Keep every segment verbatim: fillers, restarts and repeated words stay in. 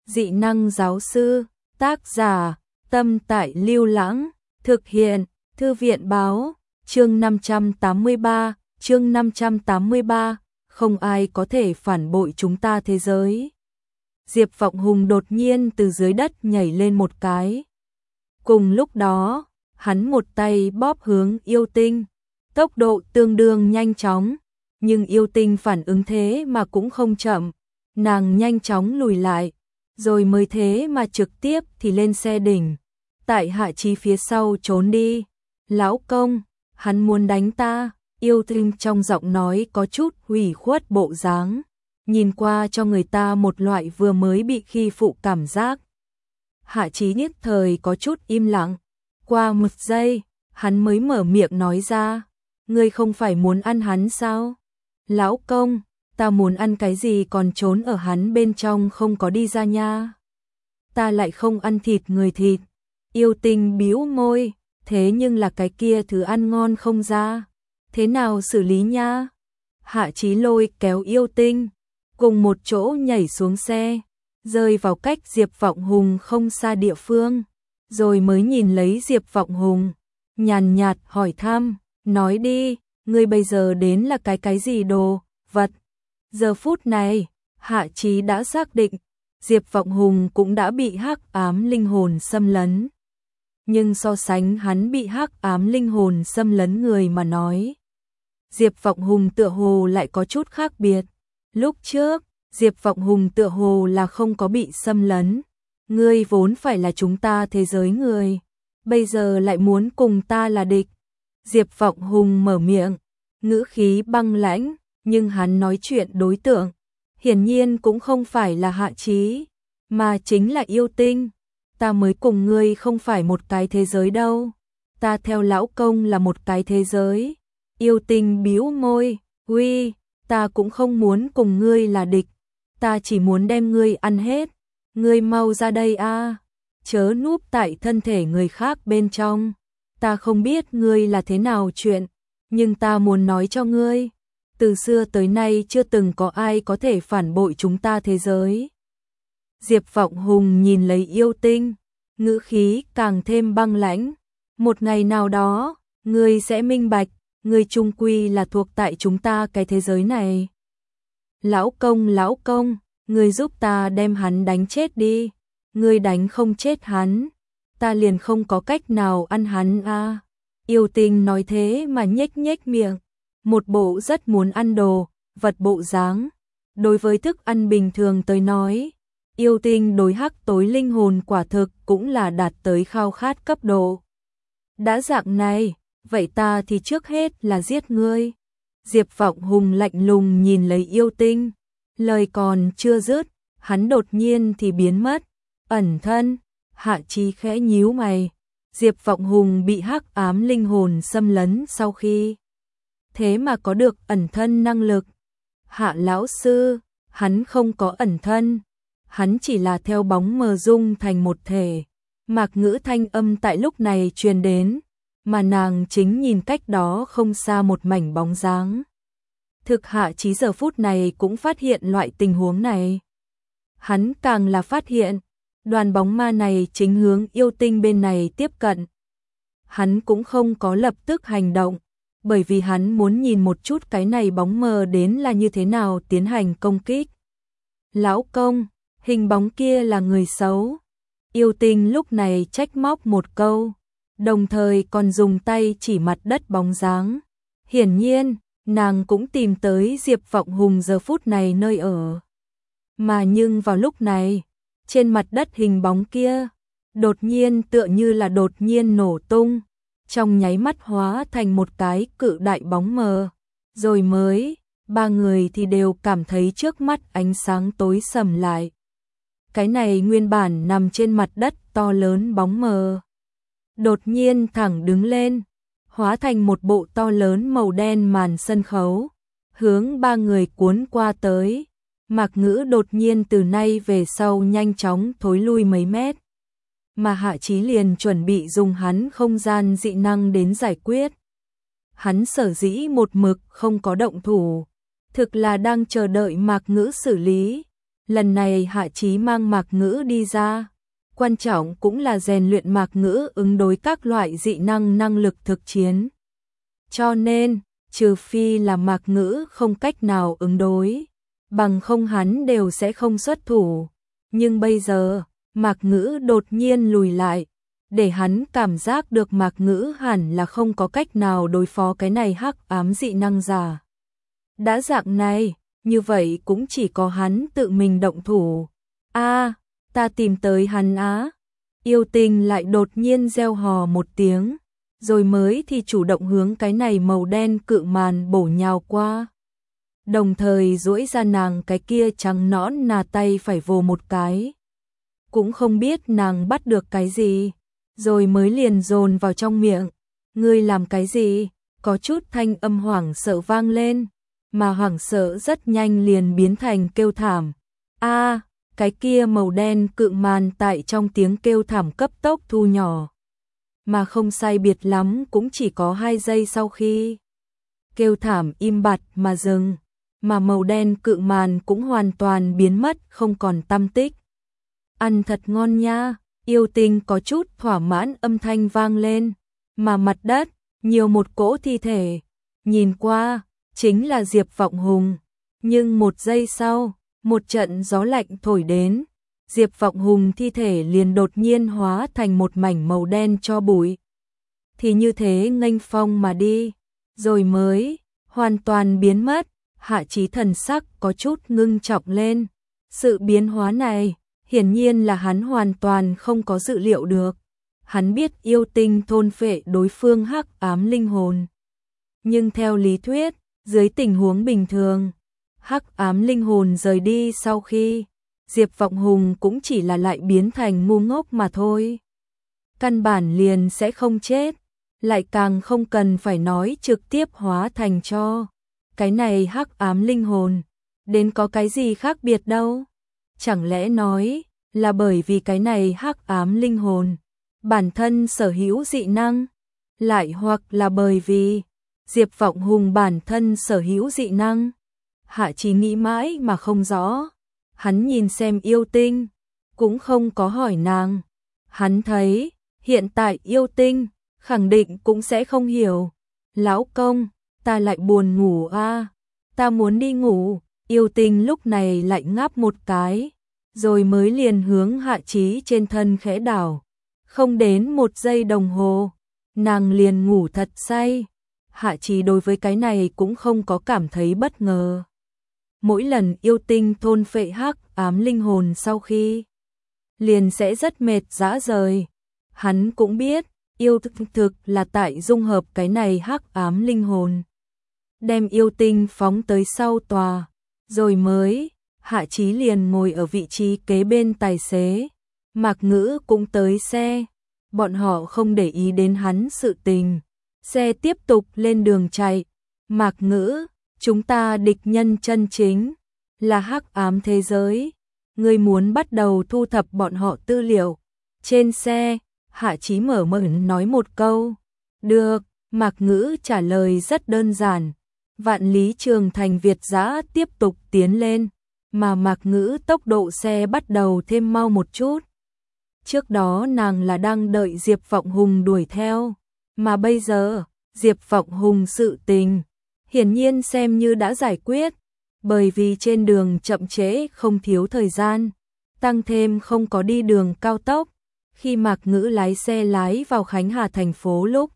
Dị năng giáo sư, tác giả, Tâm Tại Lưu Lãng, thực hiện, Thư viện báo, chương năm trăm tám mươi ba, chương năm trăm tám mươi ba, không ai có thể phản bội chúng ta thế giới. Diệp Vọng Hùng đột nhiên từ dưới đất nhảy lên một cái. Cùng lúc đó, hắn một tay bóp hướng Yêu Tinh, tốc độ tương đương nhanh chóng, nhưng Yêu Tinh phản ứng thế mà cũng không chậm, nàng nhanh chóng lùi lại, rồi mới thế mà trực tiếp thì lên xe đỉnh, tại Hạ Chí phía sau trốn đi. Lão công, hắn muốn đánh ta, Yêu Tinh trong giọng nói có chút hủy khuất bộ dáng, nhìn qua cho người ta một loại vừa mới bị khi phụ cảm giác. Hạ Chí nhất thời có chút im lặng, qua một giây, hắn mới mở miệng nói ra, ngươi không phải muốn ăn hắn sao? Lão công, ta muốn ăn cái gì còn trốn ở hắn bên trong không có đi ra nha. Ta lại không ăn thịt người thịt. Yêu Tinh bĩu môi, thế nhưng là cái kia thứ ăn ngon không ra. Thế nào xử lý nha? Hạ Chí lôi kéo Yêu Tinh, cùng một chỗ nhảy xuống xe, rơi vào cách Diệp Vọng Hùng không xa địa phương, rồi mới nhìn lấy Diệp Vọng Hùng, nhàn nhạt hỏi thăm, nói đi, ngươi bây giờ đến là cái cái gì đồ, vật. Giờ phút này, Hạ Chí đã xác định, Diệp Vọng Hùng cũng đã bị hắc ám linh hồn xâm lấn. Nhưng so sánh hắn bị hắc ám linh hồn xâm lấn người mà nói, Diệp Vọng Hùng tựa hồ lại có chút khác biệt. Lúc trước, Diệp Vọng Hùng tựa hồ là không có bị xâm lấn. Ngươi vốn phải là chúng ta thế giới người, bây giờ lại muốn cùng ta là địch. Diệp Vọng Hùng mở miệng, ngữ khí băng lãnh, nhưng hắn nói chuyện đối tượng hiển nhiên cũng không phải là Hạ Chí, mà chính là Yêu Tinh. Ta mới cùng ngươi không phải một cái thế giới đâu, ta theo lão công là một cái thế giới. Yêu Tinh bĩu môi, uy, ta cũng không muốn cùng ngươi là địch, ta chỉ muốn đem ngươi ăn hết. Ngươi mau ra đây a, chớ núp tại thân thể người khác bên trong. Ta không biết ngươi là thế nào chuyện, nhưng ta muốn nói cho ngươi, từ xưa tới nay chưa từng có ai có thể phản bội chúng ta thế giới. Diệp Vọng Hùng nhìn lấy Yêu Tinh, ngữ khí càng thêm băng lãnh. Một ngày nào đó, ngươi sẽ minh bạch, ngươi chung quy là thuộc tại chúng ta cái thế giới này. Lão công, lão công, ngươi giúp ta đem hắn đánh chết đi. Ngươi đánh không chết hắn, ta liền không có cách nào ăn hắn a. À. Yêu Tinh nói thế mà nhếch nhếch miệng, một bộ rất muốn ăn đồ, vật bộ dáng. Đối với thức ăn bình thường tới nói, Yêu Tinh đối hắc tối linh hồn quả thực cũng là đạt tới khao khát cấp độ. Đã dạng này, vậy ta thì trước hết là giết ngươi. Diệp Vọng Hùng lạnh lùng nhìn lấy Yêu Tinh, lời còn chưa dứt, hắn đột nhiên thì biến mất. Ẩn thân, Hạ Chí khẽ nhíu mày, Diệp Vọng Hùng bị hắc ám linh hồn xâm lấn sau khi thế mà có được ẩn thân năng lực. Hạ lão sư, hắn không có ẩn thân, hắn chỉ là theo bóng mờ dung thành một thể. Mạc Ngữ thanh âm tại lúc này truyền đến, mà nàng chính nhìn cách đó không xa một mảnh bóng dáng. Thực Hạ Chí giờ phút này cũng phát hiện loại tình huống này. Hắn càng là phát hiện, đoàn bóng ma này chính hướng Yêu Tinh bên này tiếp cận. Hắn cũng không có lập tức hành động, bởi vì hắn muốn nhìn một chút cái này bóng mờ đến là như thế nào tiến hành công kích. Lão công, hình bóng kia là người xấu. Yêu Tinh lúc này trách móc một câu, đồng thời còn dùng tay chỉ mặt đất bóng dáng. Hiển nhiên, nàng cũng tìm tới Diệp Vọng Hùng giờ phút này nơi ở. Mà nhưng vào lúc này, trên mặt đất hình bóng kia, đột nhiên tựa như là đột nhiên nổ tung, trong nháy mắt hóa thành một cái cự đại bóng mờ, rồi mới, ba người thì đều cảm thấy trước mắt ánh sáng tối sầm lại. Cái này nguyên bản nằm trên mặt đất to lớn bóng mờ, đột nhiên thẳng đứng lên, hóa thành một bộ to lớn màu đen màn sân khấu, hướng ba người cuốn qua tới. Mạc Ngữ đột nhiên từ nay về sau nhanh chóng thối lui mấy mét, mà Hạ Chí liền chuẩn bị dùng hắn không gian dị năng đến giải quyết. Hắn sở dĩ một mực không có động thủ, thực là đang chờ đợi Mạc Ngữ xử lý. Lần này Hạ Chí mang Mạc Ngữ đi ra, quan trọng cũng là rèn luyện Mạc Ngữ ứng đối các loại dị năng năng lực thực chiến. Cho nên, trừ phi là Mạc Ngữ không cách nào ứng đối, bằng không hắn đều sẽ không xuất thủ. Nhưng bây giờ, Mạc Ngữ đột nhiên lùi lại, để hắn cảm giác được Mạc Ngữ hẳn là không có cách nào đối phó cái này hắc ám dị năng giả. Đã dạng này, như vậy cũng chỉ có hắn tự mình động thủ. A, à, ta tìm tới hắn á. Yêu Tinh lại đột nhiên reo hò một tiếng, rồi mới thì chủ động hướng cái này màu đen cự màn bổ nhào qua. Đồng thời duỗi ra nàng cái kia trắng nõn nà tay phải vồ một cái. Cũng không biết nàng bắt được cái gì, rồi mới liền dồn vào trong miệng. Ngươi làm cái gì? Có chút thanh âm hoảng sợ vang lên, mà hoảng sợ rất nhanh liền biến thành kêu thảm. A, à, cái kia màu đen cự màn tại trong tiếng kêu thảm cấp tốc thu nhỏ. Mà không sai biệt lắm cũng chỉ có hai giây sau khi kêu thảm im bặt mà dừng, mà màu đen cự màn cũng hoàn toàn biến mất không còn tăm tích. Ăn thật ngon nha, Yêu Tinh có chút thỏa mãn âm thanh vang lên, mà mặt đất, nhiều một cỗ thi thể, nhìn qua, chính là Diệp Vọng Hùng. Nhưng một giây sau, một trận gió lạnh thổi đến, Diệp Vọng Hùng thi thể liền đột nhiên hóa thành một mảnh màu đen cho bụi. Thì như thế nghênh phong mà đi, rồi mới hoàn toàn biến mất. Hạ Chí thần sắc có chút ngưng trọng lên. Sự biến hóa này, hiển nhiên là hắn hoàn toàn không có dự liệu được. Hắn biết Yêu Tinh thôn phệ đối phương hắc ám linh hồn. Nhưng theo lý thuyết, dưới tình huống bình thường, hắc ám linh hồn rời đi sau khi, Diệp Vọng Hùng cũng chỉ là lại biến thành ngu ngốc mà thôi. Căn bản liền sẽ không chết, lại càng không cần phải nói trực tiếp hóa thành cho. Cái này hắc ám linh hồn, đến có cái gì khác biệt đâu. Chẳng lẽ nói là bởi vì cái này hắc ám linh hồn bản thân sở hữu dị năng, lại hoặc là bởi vì Diệp Vọng Hùng bản thân sở hữu dị năng. Hạ Chí nghĩ mãi mà không rõ. Hắn nhìn xem Yêu Tinh, cũng không có hỏi nàng. Hắn thấy, hiện tại Yêu Tinh khẳng định cũng sẽ không hiểu. Lão công, ta lại buồn ngủ a, à, ta muốn đi ngủ. Yêu Tinh lúc này lại ngáp một cái, rồi mới liền hướng Hạ Chí trên thân khẽ đảo. Không đến một giây đồng hồ, nàng liền ngủ thật say. Hạ Chí đối với cái này cũng không có cảm thấy bất ngờ. Mỗi lần Yêu Tinh thôn phệ hắc ám linh hồn sau khi, liền sẽ rất mệt rã rời. Hắn cũng biết, yêu thực, thực là tại dung hợp cái này hắc ám linh hồn. Đem Yêu Tinh phóng tới sau tòa, rồi mới, Hạ Chí liền ngồi ở vị trí kế bên tài xế. Mạc Ngữ cũng tới xe, bọn họ không để ý đến hắn sự tình. Xe tiếp tục lên đường chạy. Mạc Ngữ, chúng ta địch nhân chân chính là hắc ám thế giới. Ngươi muốn bắt đầu thu thập bọn họ tư liệu. Trên xe, Hạ Chí mở miệng nói một câu. Được, Mạc Ngữ trả lời rất đơn giản. Vạn Lý Trường Thành Việt dã tiếp tục tiến lên, mà Mạc Ngữ tốc độ xe bắt đầu thêm mau một chút. Trước đó nàng là đang đợi Diệp Vọng Hùng đuổi theo, mà bây giờ, Diệp Vọng Hùng sự tình, hiển nhiên xem như đã giải quyết, bởi vì trên đường chậm trễ không thiếu thời gian, tăng thêm không có đi đường cao tốc. Khi Mạc Ngữ lái xe lái vào Khánh Hà thành phố lúc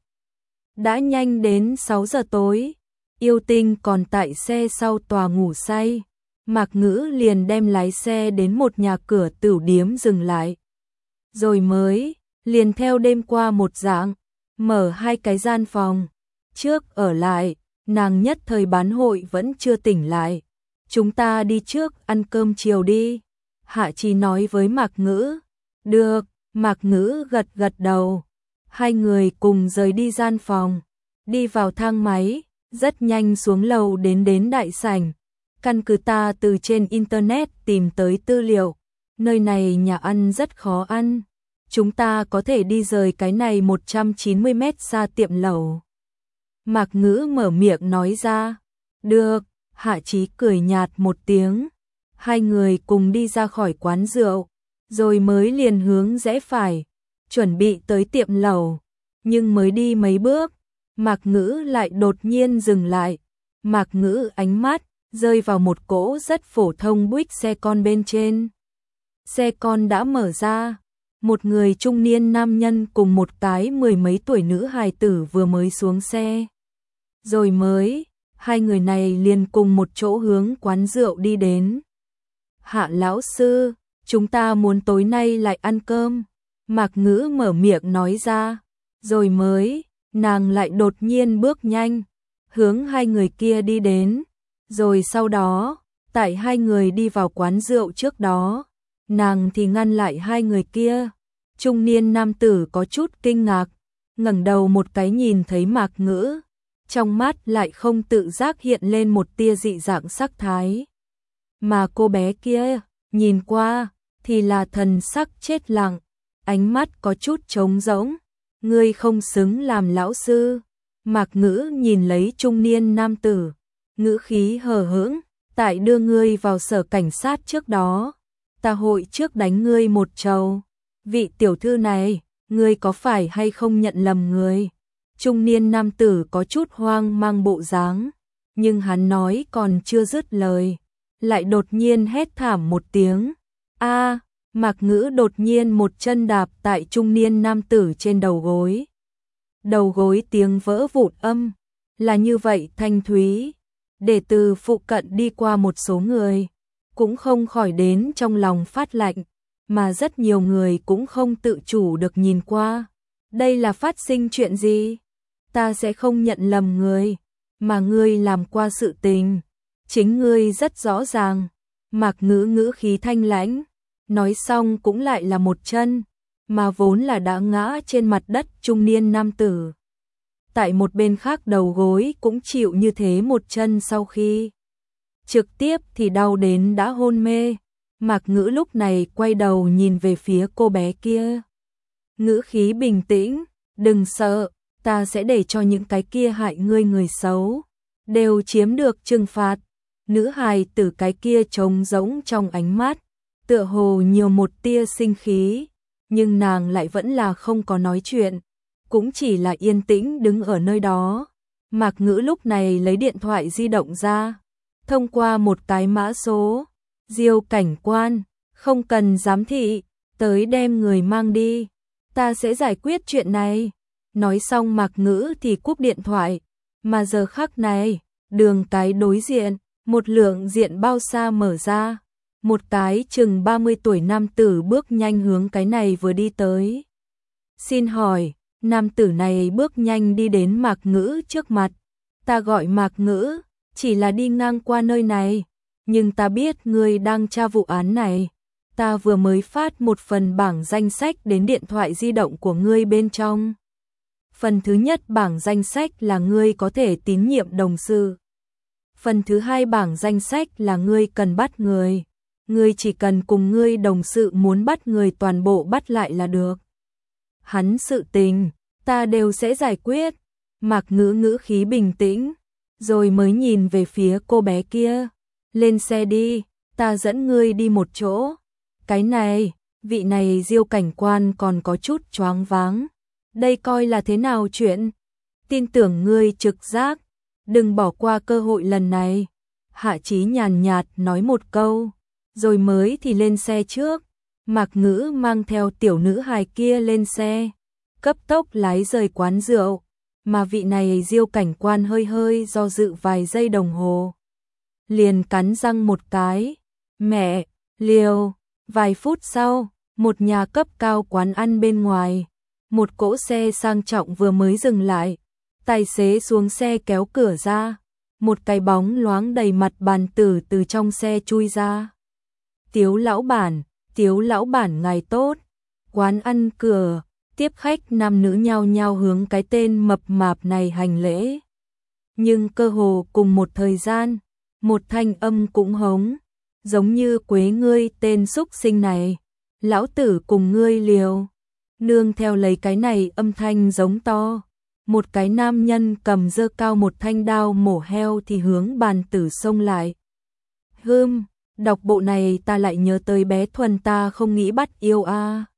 đã nhanh đến sáu giờ tối, Yêu Tinh còn tại xe sau tòa ngủ say. Mạc Ngữ liền đem lái xe đến một nhà cửa tửu điếm dừng lại. Rồi mới, liền theo đêm qua một dạng, mở hai cái gian phòng. Trước ở lại, nàng nhất thời bán hội vẫn chưa tỉnh lại. Chúng ta đi trước ăn cơm chiều đi. Hạ Chí nói với Mạc Ngữ. Được, Mạc Ngữ gật gật đầu. Hai người cùng rời đi gian phòng, đi vào thang máy, rất nhanh xuống lầu đến đến đại sảnh. Căn cứ ta từ trên internet tìm tới tư liệu, nơi này nhà ăn rất khó ăn. Chúng ta có thể đi rời cái này một trăm chín mươi mét xa tiệm lẩu. Mạc Ngữ mở miệng nói ra. Được, Hạ Chí cười nhạt một tiếng. Hai người cùng đi ra khỏi quán rượu, rồi mới liền hướng rẽ phải, chuẩn bị tới tiệm lẩu. Nhưng mới đi mấy bước, Mạc Ngữ lại đột nhiên dừng lại. Mạc Ngữ ánh mắt rơi vào một cỗ rất phổ thông buýt xe con bên trên. Xe con đã mở ra, một người trung niên nam nhân cùng một cái mười mấy tuổi nữ hài tử vừa mới xuống xe. Rồi mới, hai người này liền cùng một chỗ hướng quán rượu đi đến. Hạ lão sư, chúng ta muốn tối nay lại ăn cơm. Mạc Ngữ mở miệng nói ra, rồi mới, nàng lại đột nhiên bước nhanh, hướng hai người kia đi đến. Rồi sau đó, tại hai người đi vào quán rượu trước đó, nàng thì ngăn lại hai người kia. Trung niên nam tử có chút kinh ngạc, ngẩng đầu một cái nhìn thấy Mạc Ngữ, trong mắt lại không tự giác hiện lên một tia dị dạng sắc thái. Mà cô bé kia, nhìn qua, thì là thần sắc chết lặng, ánh mắt có chút trống rỗng. Ngươi không xứng làm lão sư. Mạc Ngữ nhìn lấy trung niên nam tử, ngữ khí hờ hững, tại đưa ngươi vào sở cảnh sát trước đó, ta hội trước đánh ngươi một trầu. Vị tiểu thư này, ngươi có phải hay không nhận lầm người? Trung niên nam tử có chút hoang mang bộ dáng, nhưng hắn nói còn chưa dứt lời, lại đột nhiên hét thảm một tiếng. A! Mạc Ngữ đột nhiên một chân đạp tại trung niên nam tử trên đầu gối. Đầu gối tiếng vỡ vụn âm, là như vậy thanh thúy, để từ phụ cận đi qua một số người, cũng không khỏi đến trong lòng phát lạnh, mà rất nhiều người cũng không tự chủ được nhìn qua. Đây là phát sinh chuyện gì? Ta sẽ không nhận lầm người, mà ngươi làm qua sự tình, chính ngươi rất rõ ràng. Mạc Ngữ ngữ khí thanh lãnh, nói xong cũng lại là một chân, mà vốn là đã ngã trên mặt đất trung niên nam tử. Tại một bên khác đầu gối cũng chịu như thế một chân, sau khi trực tiếp thì đau đến đã hôn mê. Mạc Ngữ lúc này quay đầu nhìn về phía cô bé kia. Ngữ khí bình tĩnh, đừng sợ, ta sẽ để cho những cái kia hại ngươi người xấu đều chiếm được trừng phạt. Nữ hài tử cái kia trống rỗng trong ánh mắt, tựa hồ nhiều một tia sinh khí, nhưng nàng lại vẫn là không có nói chuyện, cũng chỉ là yên tĩnh đứng ở nơi đó. Mạc Ngữ lúc này lấy điện thoại di động ra, thông qua một cái mã số, Diêu cảnh quan, không cần giám thị, tới đem người mang đi, ta sẽ giải quyết chuyện này. Nói xong Mạc Ngữ thì cúp điện thoại, mà giờ khắc này, đường cái đối diện, một lượng diện bao xa mở ra, một cái chừng ba mươi tuổi nam tử bước nhanh hướng cái này vừa đi tới. Xin hỏi, nam tử này bước nhanh đi đến Mạc Ngữ trước mặt. Ta gọi Mạc Ngữ, chỉ là đi ngang qua nơi này, nhưng ta biết ngươi đang tra vụ án này. Ta vừa mới phát một phần bảng danh sách đến điện thoại di động của ngươi bên trong. Phần thứ nhất bảng danh sách là ngươi có thể tín nhiệm đồng sự. Phần thứ hai bảng danh sách là ngươi cần bắt người. Ngươi chỉ cần cùng ngươi đồng sự muốn bắt người toàn bộ bắt lại là được. Hắn sự tình, ta đều sẽ giải quyết. Mạc Ngữ ngữ khí bình tĩnh, rồi mới nhìn về phía cô bé kia. Lên xe đi, ta dẫn ngươi đi một chỗ. Cái này, vị này Diêu cảnh quan còn có chút choáng váng. Đây coi là thế nào chuyện? Tin tưởng ngươi trực giác, đừng bỏ qua cơ hội lần này. Hạ Chí nhàn nhạt nói một câu, rồi mới thì lên xe trước. Mạc Ngữ mang theo tiểu nữ hài kia lên xe, cấp tốc lái rời quán rượu, mà vị này Diêu cảnh quan hơi hơi do dự vài giây đồng hồ, liền cắn răng một cái, mẹ, liều. Vài phút sau, một nhà cấp cao quán ăn bên ngoài, một cỗ xe sang trọng vừa mới dừng lại, tài xế xuống xe kéo cửa ra, một cái bóng loáng đầy mặt bàn tử từ trong xe chui ra. Tiếu lão bản, Tiếu lão bản ngài tốt. Quán ăn cửa, tiếp khách nam nữ nhao nhao hướng cái tên mập mạp này hành lễ. Nhưng cơ hồ cùng một thời gian, một thanh âm cũng hống, giống như quế ngươi tên xúc sinh này, lão tử cùng ngươi liều. Nương theo lấy cái này âm thanh giống to, một cái nam nhân cầm giơ cao một thanh đao mổ heo thì hướng bàn tử xông lại. Hưm, Đọc bộ này ta lại nhớ tới bé Thuần ta không nghĩ bắt yêu a.